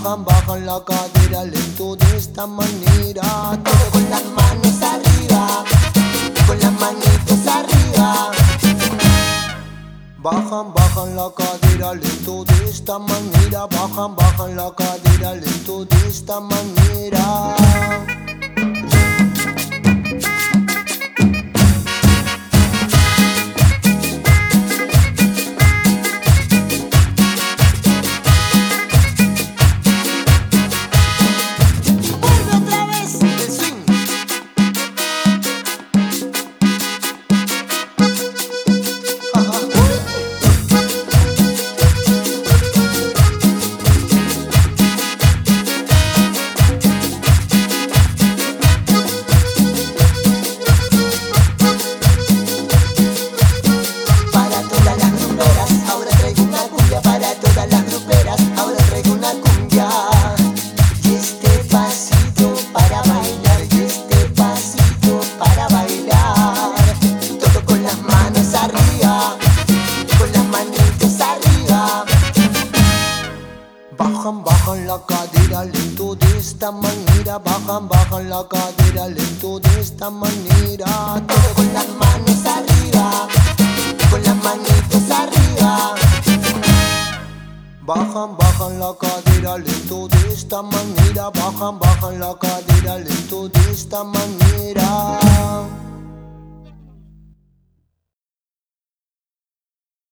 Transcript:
bajan la cadera lento de esta manera. Todo con las manos arriba, con las manitos arriba. Bajan la cadera lento de esta manera. Bajan la cadera lento de esta manera. Bajan la cadera lento de esta manera. Bajan la cadera lento de esta manera. Todo con las manos arriba, con las manitos arriba. Bajan la cadera lento de esta manera. Bajan la cadera lento de esta manera.